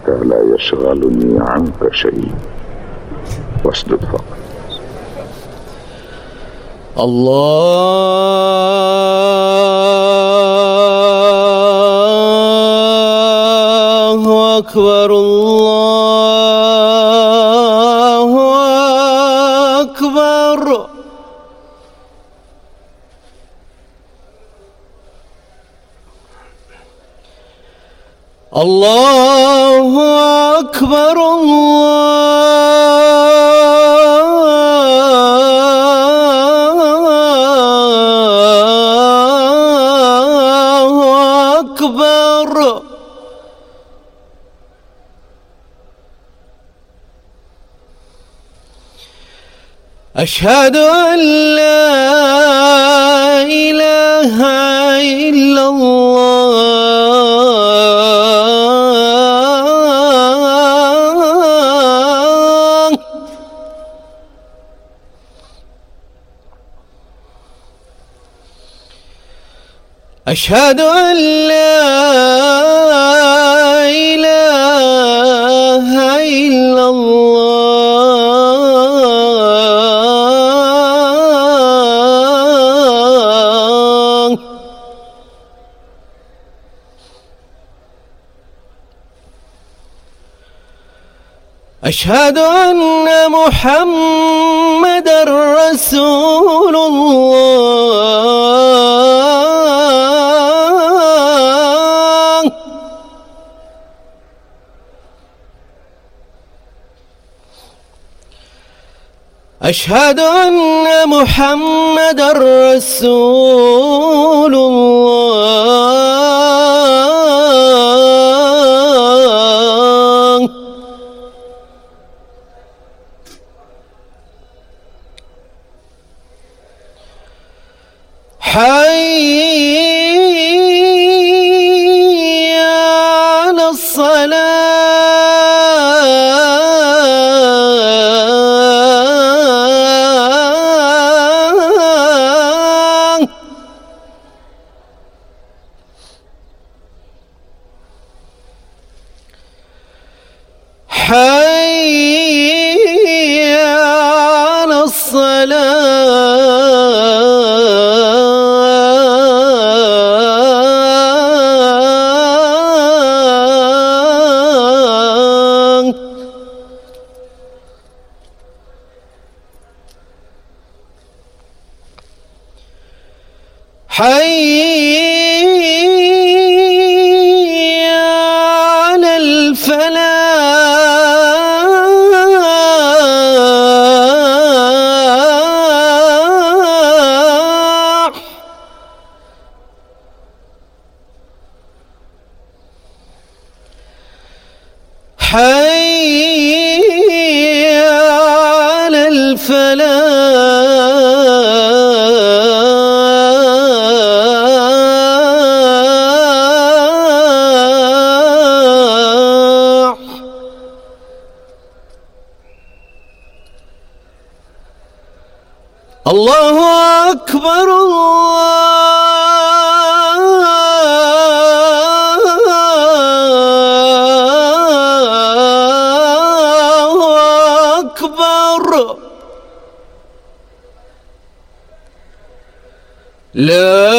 حتى لا يشغلني عنك شيء، واسدد فقط. الله أكبر، الله أكبر. الله أكبر، الله أكبر. أشهد أن لا إله إلا الله. أشهد أن لا إله إلا الله. أشهد أن محمدًا رسول الله. أشهد أن محمدًا رسول الله. حي على الصلاة. حي على الصلاة. حي على الفلاح. حي على الفلاح. الله أكبر، الله أكبر. لا